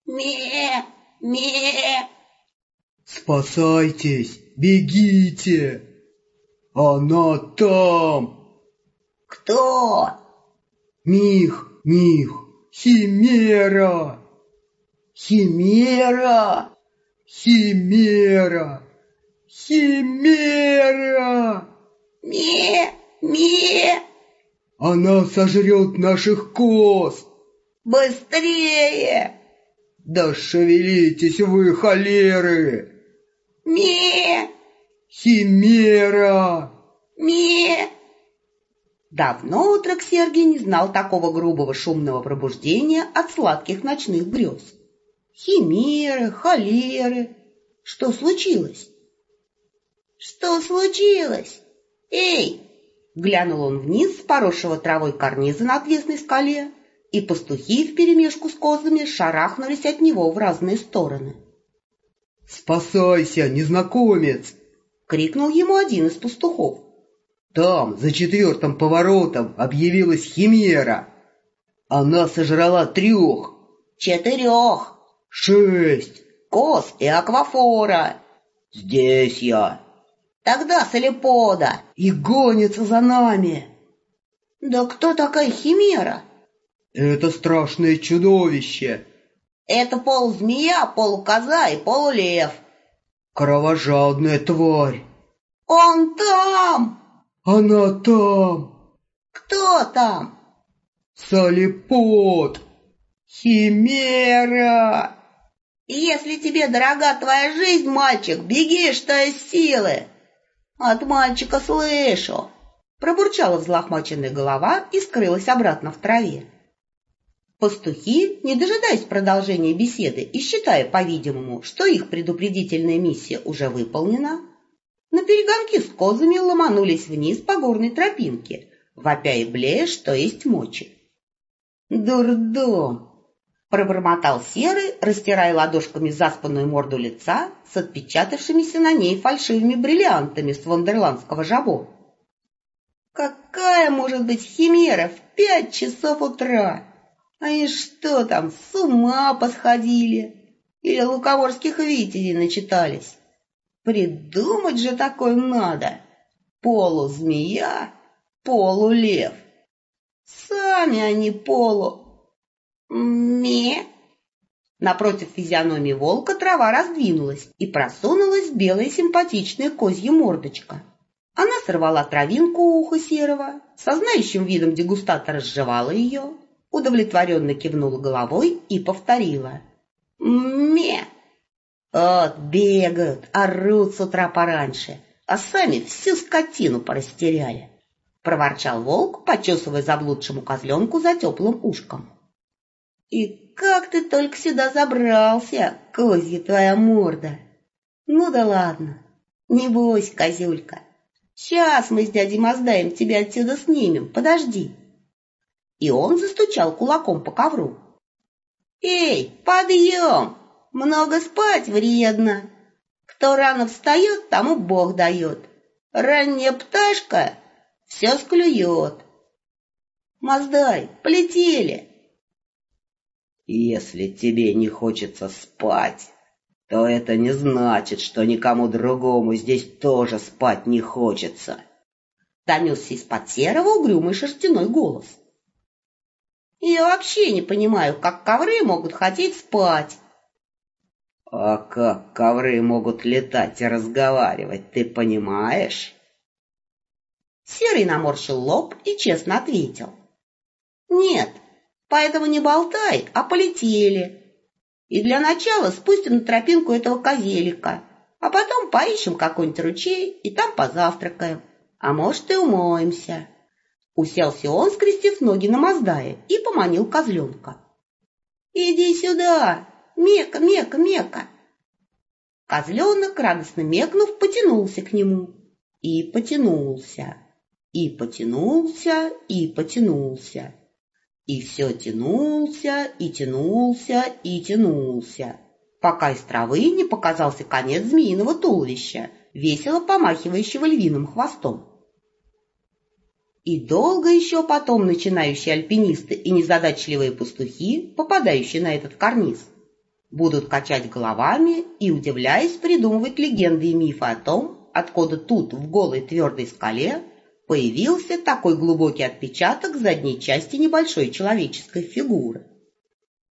Ме, ме. Спасайтесь, бегите! Она там! Кто? Мих, Химера! Химера? Химера! Химера! Ме. Она сожрет наших коз! Быстрее! Да шевелитесь вы, холеры! Ме. Химера! Ме. Давно отрок Сергий не знал такого грубого шумного пробуждения от сладких ночных грез. Химеры, холеры. Что случилось? Что случилось? Эй! Глянул он вниз с поросшего травой карниза на отвесной скале, и пастухи вперемешку с козами шарахнулись от него в разные стороны. «Спасайся, незнакомец!» — крикнул ему один из пастухов. «Там, за 4-м поворотом, объявилась Химера. Она сожрала 3, 4, 6 коз и аквафора. Здесь я. Тогда солепода. И гонится за нами». «Да кто такая Химера?» «Это страшное чудовище». «Это полузмея, полукоза и полулев». «Кровожадная тварь». «Он там!» «Она там!» «Кто там?» «Солепод! Химера!» «Если тебе дорога твоя жизнь, мальчик, беги, что из силы!» «От мальчика слышу!» Пробурчала взлохмаченная голова и скрылась обратно в траве. Пастухи, не дожидаясь продолжения беседы и считая, по-видимому, что их предупредительная миссия уже выполнена, на перегонки с козами ломанулись вниз по горной тропинке, вопя и блея, что есть мочи. «Дурдом!» — пробормотал Серый, растирая ладошками заспанную морду лица с отпечатавшимися на ней фальшивыми бриллиантами с вандерландского жабо. «Какая может быть Химера в 5 часов утра? Они что там, с ума посходили? Или лукоморских витязей начитались? Придумать же такое надо! Полузмея, полулев. Сами они Ме!» Напротив физиономии волка трава раздвинулась, и просунулась белая симпатичная козья мордочка. Она сорвала травинку у уха Серого, со знающим видом дегустатора сживала ее, удовлетворенно кивнула головой и повторила: «Ме!» «Вот бегают, орут с утра пораньше, а сами всю скотину порастеряли», — проворчал волк, почесывая заблудшему козленку за теплым ушком. «И как ты только сюда забрался, козья твоя морда? Ну да ладно, не бойся, козюлька. Сейчас мы с дядей Маздаем тебя отсюда снимем, подожди». И он застучал кулаком по ковру. «Эй, подъем! Много спать вредно. Кто рано встает, тому Бог дает. Ранняя пташка все склюет. Маздай, полетели!» «Если тебе не хочется спать, то это не значит, что никому другому здесь тоже спать не хочется», — донесся из-под Серого угрюмый шерстяной голос. «Я вообще не понимаю, как ковры могут хотеть спать». «А как ковры могут летать и разговаривать, ты понимаешь?» Серый наморщил лоб и честно ответил: «Нет, поэтому не болтай, а полетели. И для начала спустим на тропинку этого козелика, а потом поищем какой-нибудь ручей и там позавтракаем, а может и умоемся». Уселся он, скрестив ноги на Маздае, и поманил козленка. «Иди сюда, Мека, Мека, Мека!» Козленок, радостно мекнув, потянулся к нему. И потянулся, и потянулся, и потянулся. И все тянулся, и тянулся, и тянулся, пока из травы не показался конец змеиного туловища, весело помахивающего львиным хвостом. И долго еще потом начинающие альпинисты и незадачливые пастухи, попадающие на этот карниз, будут качать головами и, удивляясь, придумывать легенды и мифы о том, откуда тут, в голой твердой скале, появился такой глубокий отпечаток задней части небольшой человеческой фигуры.